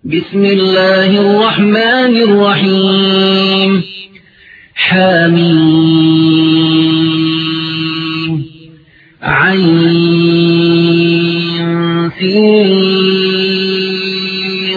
بسم الله الرحمن الرحيم. حميم عين سين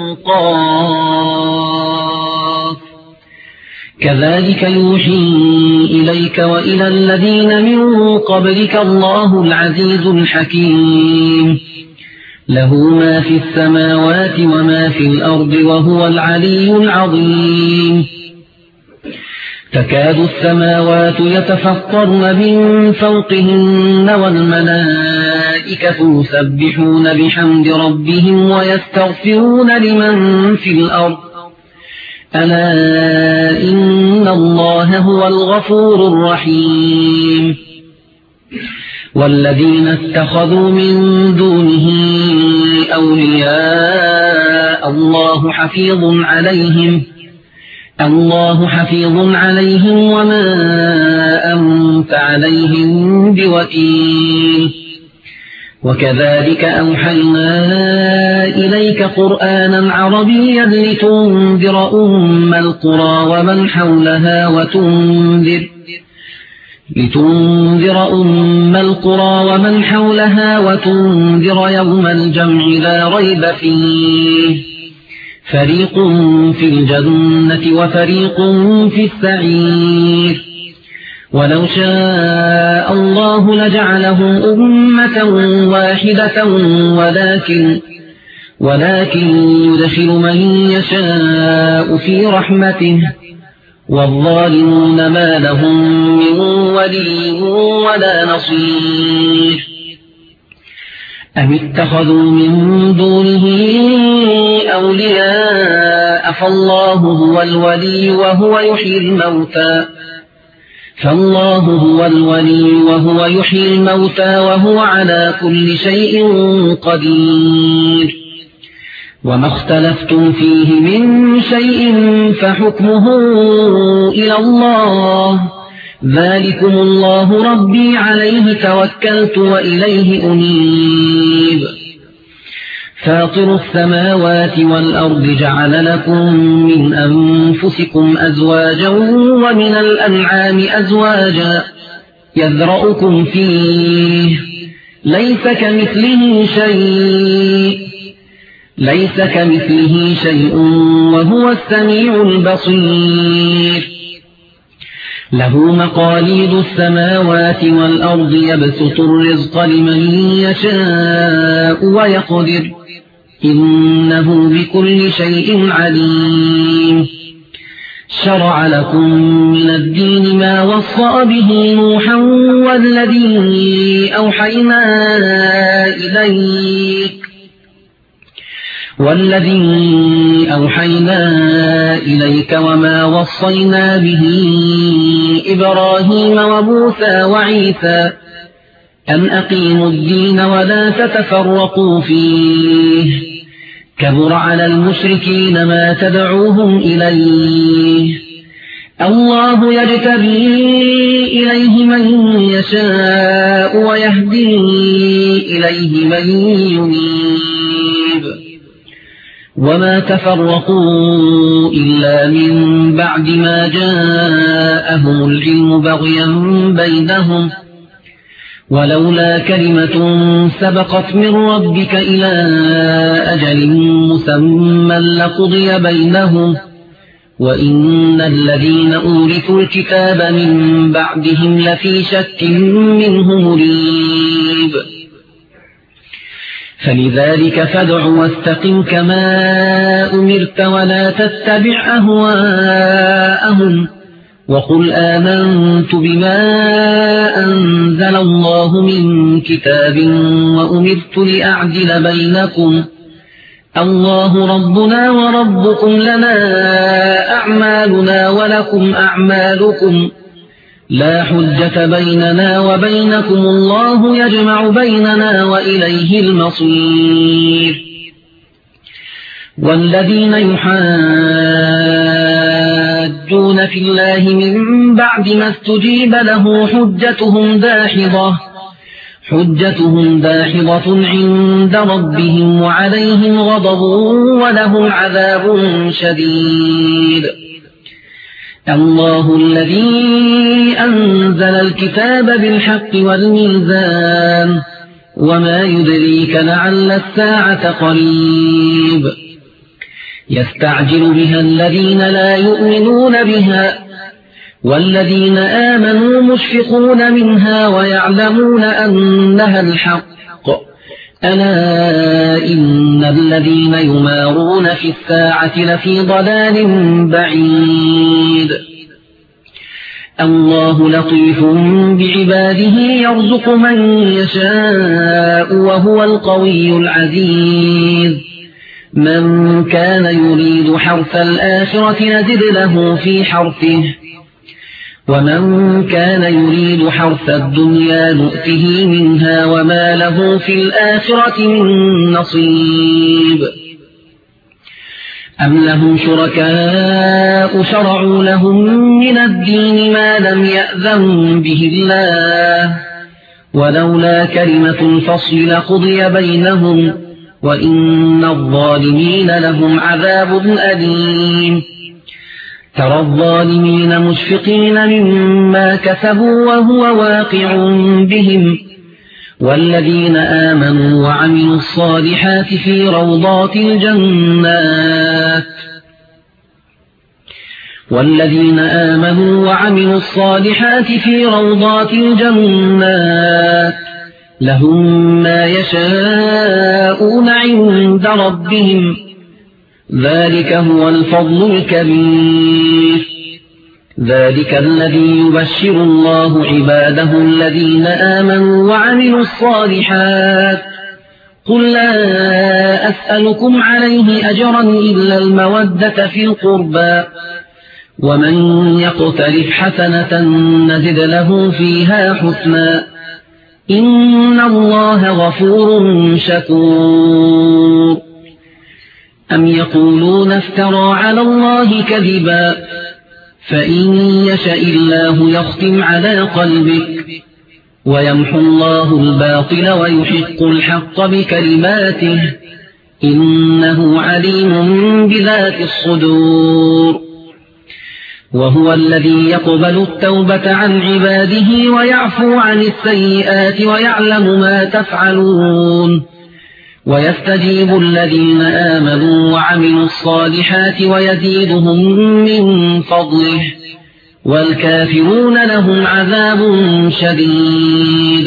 قاف. كذلك يوحي إليك وإلى الذين من قبلك الله العزيز الحكيم. له ما في السماوات وما في الأرض وهو العلي العظيم. تكاد السماوات يتفطرن من فوقهن والملائكة يسبحون بحمد ربهم ويستغفرون لمن في الأرض ألا إن الله هو الغفور الرحيم. والذين اتخذوا من دونه أولياء الله حفيظ عليهم وما أنت عليهم بوكيل. وكذلك أوحينا إليك قرآنا عربيا لتنذر أم القرى ومن حولها وتنذر يوم الجمع لا ريب فيه. فريق في الجنة وفريق في السعير. ولو شاء الله لجعلهم أمة واحدة ولكن يدخل من يشاء في رحمته والظالمون ما لهم من ولي ولا نصير. أم اتخذوا من دونه أولياء فالله هو الولي وهو يحيي الموتى وهو على كل شيء قدير. وما اختلفتم فيه من شيء فحكمه إلى الله. ذلكم الله ربي عليه توكلت وإليه أنيب. فاطر السماوات والأرض جعل لكم من أنفسكم أزواجا ومن الأنعام أزواجا يذرأكم فيه ليس كمثله شيء وهو السميع البصير. له مقاليد السماوات والأرض يبسط الرزق لمن يشاء ويقدر إنه بكل شيء عليم. شرع لكم من الدين ما وصى به نوحا والذي أوحينا إليك وما وصينا به إبراهيم وموسى وعيسى أن أقيموا الدين ولا تتفرقوا فيه. كبر على المشركين ما تدعوهم إليه. الله يجتبي إليه من يشاء ويهدي إليه من ينيب. وما تفرقوا إلا من بعد ما جاءهم العلم بغيا بينهم ولولا كلمة سبقت من ربك إلى أجل مسمى لقضي بينهم وإن الذين أورثوا الكتاب من بعدهم لفي شك منه مريب. فلذلك فادع واستقم كما أمرت ولا تتبع أهواءهم وقل آمنت بما أنزل الله من كتاب وأمرت لأعدل بينكم الله ربنا وربكم لنا أعمالنا ولكم أعمالكم لا حجة بيننا وبينكم الله يجمع بيننا وإليه المصير. والذين يحاجون في الله من بعد ما استجيب له حجتهم داحضة حجتهم داحضة عند ربهم وعليهم غضب ولهم عذاب شديد. الله الذي أنزل الكتاب بالحق والميزان وما يدريك لعل الساعة قريب. يستعجل بها الذين لا يؤمنون بها والذين آمنوا مشفقون منها ويعلمون أنها الحق. ألا إن الذين يمارون في الساعة لفي ضلال بعيد. الله لطيف بعباده يرزق من يشاء وهو القوي العزيز. من كان يريد حرث الآخرة نزد له في حرثه ومن كان يريد حرث الدنيا نؤته منها وما له في الآخرة من نصيب. أم لهم شركاء شرعوا لهم من الدين ما لم يأذن به الله ولولا كلمة الفصل لقضي بينهم وإن الظالمين لهم عذاب أليم. ترى الظالمين مشفقين مما كسبوا وهو واقع بهم والذين آمنوا وعملوا الصالحات في روضات الجنات لهم ما يشاءون عند ربهم ذلك هو الفضل الكبير. ذلك الذي يبشر الله عباده الذين آمنوا وعملوا الصالحات. قل لا أسألكم عليه أجرا إلا المودة في القربى ومن يقترف حسنة نزد له فيها حسنا إن الله غفور شكور. أم يقولون افترى على الله كذبا فإن يشأ الله يختم على قلبك ويمحو الله الباطل ويحق الحق بكلماته إنه عليم بذات الصدور. وهو الذي يقبل التوبة عن عباده ويعفو عن السيئات ويعلم ما تفعلون. ويستجيب الذين آمنوا وعملوا الصالحات ويزيدهم من فضله والكافرون لهم عذاب شديد.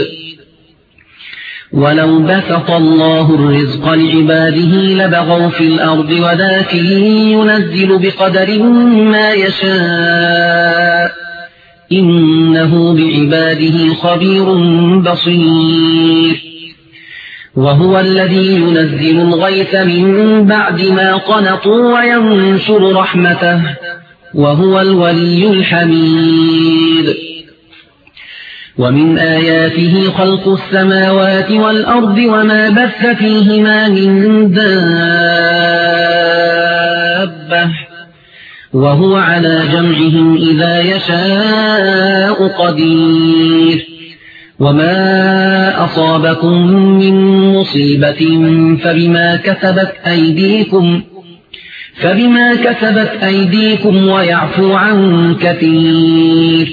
ولو بسط الله الرزق لعباده لبغوا في الأرض ولكن ينزل بقدر ما يشاء إنه بعباده خبير بصير. وهو الذي ينزل الغيث من بعد ما قنطوا وينشر رحمته وهو الولي الحميد. ومن آياته خلق السماوات والأرض وما بث فيهما من دابة وهو على جمعهم إذا يشاء قدير. وما أصابكم من مصيبة فبما كسبت أيديكم ويعفو عن كثير.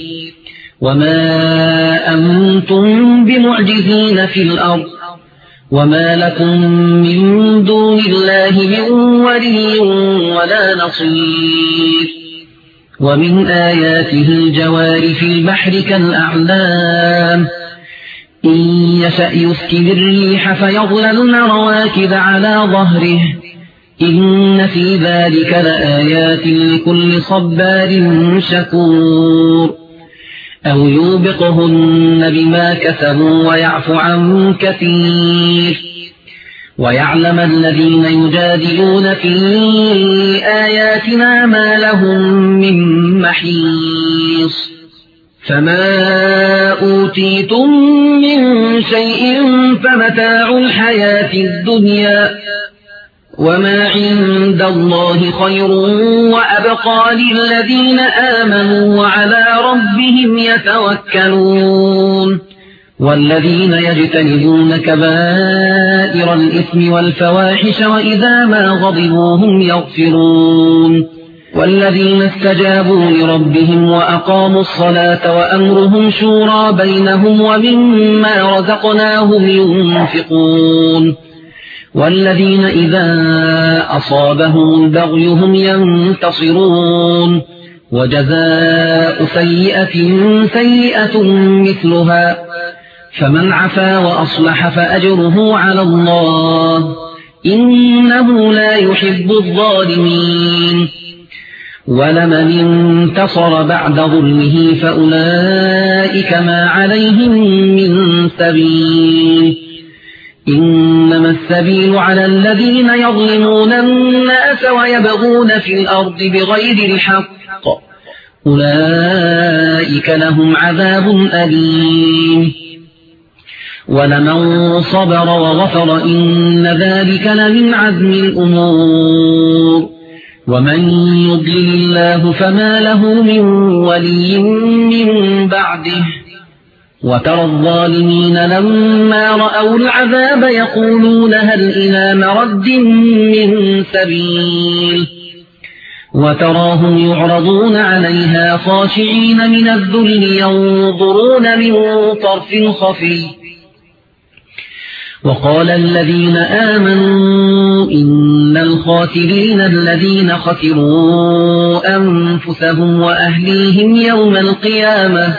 وما أنتم بمعجزين في الأرض وما لكم من دون الله من ولي ولا نصير. ومن آياته الجوار في البحر كالأعلام إن يشأ يسكن الريح فيظللن رواكد على ظهره إن في ذلك لآيات لكل صبار شكور. أو يوبقهن بما كسبوا ويعفو عن كثير. ويعلم الذين يجادلون في آياتنا ما لهم من محيص. فما أوتيتم من شيء فمتاع الحياة الدنيا وما عند الله خير وأبقى للذين آمنوا وعلى ربهم يتوكلون. والذين يجتنبون كبائر الإثم والفواحش وإذا ما غضبوا هم يغفرون والذين استجابوا لربهم وأقاموا الصلاة وأمرهم شورى بينهم ومما رزقناهم ينفقون والذين إذا أصابهم البغي هم ينتصرون وجزاء سيئة سيئة مثلها فمن عفا وأصلح فأجره على الله إنه لا يحب الظالمين ولمن انتصر بعد ظلمه فأولئك ما عليهم من سبيل إنما السبيل على الذين يظلمون الناس ويبغون في الأرض بغير الحق أولئك لهم عذاب أليم ولمن صبر وغفر إن ذلك لمن عزم الأمور ومن يضلل الله فما له من ولي من بعده وترى الظالمين لما رأوا العذاب يقولون هل إلى مرد من سبيل وتراهم يعرضون عليها خاشعين من الذل ينظرون من طرف خفي وقال الذين آمنوا إن الخاسرين الذين خسروا أنفسهم وأهليهم يوم القيامة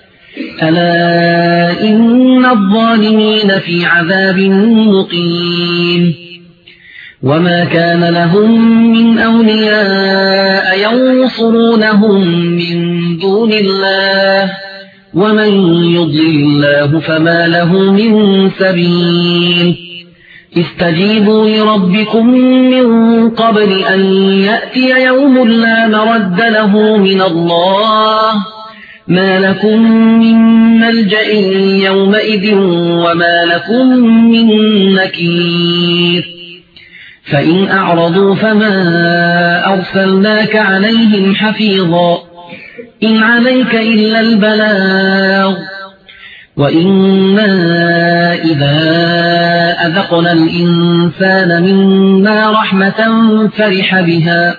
ألا إن الظالمين في عذاب مقيم وما كان لهم من أولياء ينصرونهم من دون الله ومن يضلل الله فما له من سبيل استجيبوا لربكم من قبل أن يأتي يوم لا مرد له من الله ما لكم من ملجأ يومئذ وما لكم من نكير فإن أعرضوا فما أرسلناك عليهم حفيظا إن عليك إلا البلاغ وإنا إذا أذقنا الإنسان منا رحمة فرح بها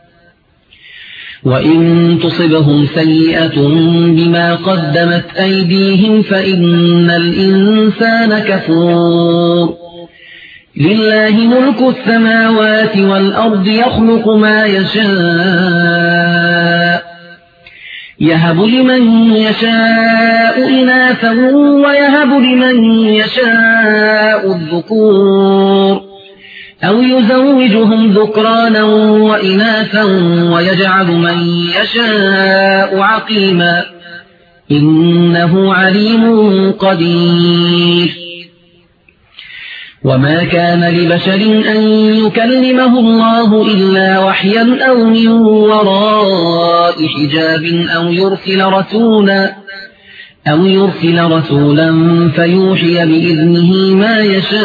وإن تصبهم سيئة بما قدمت أيديهم فإن الإنسان كفور لله ملك السماوات والأرض يخلق ما يشاء يهب لمن يشاء إناثا ويهب لمن يشاء الذكور أو يزوجهم ذكرانا وإناثا ويجعل من يشاء عقيما إنه عليم قدير وما كان لبشر أن يكلمه الله إلا وحيا أو من وراء حجاب أو يرسل رسولا فيوحي بإذنه ما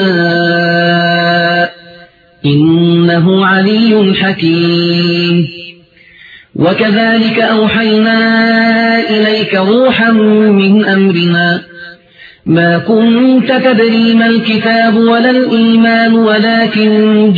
يشاء إنه علي حكيم وكذلك أوحينا إليك روحا من أمرنا ما كنت تدري ما الكتاب ولا الإيمان ولكن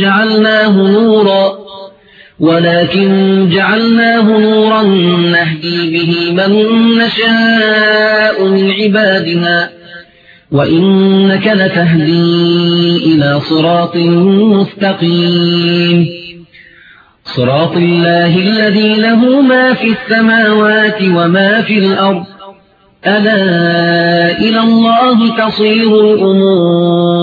جعلناه نورا نهدي به من نشاء من عبادنا وإنك لتهدي إلى صراط مستقيم صراط الله الذي له ما في السماوات وما في الأرض ألا إلى الله تصير الأمور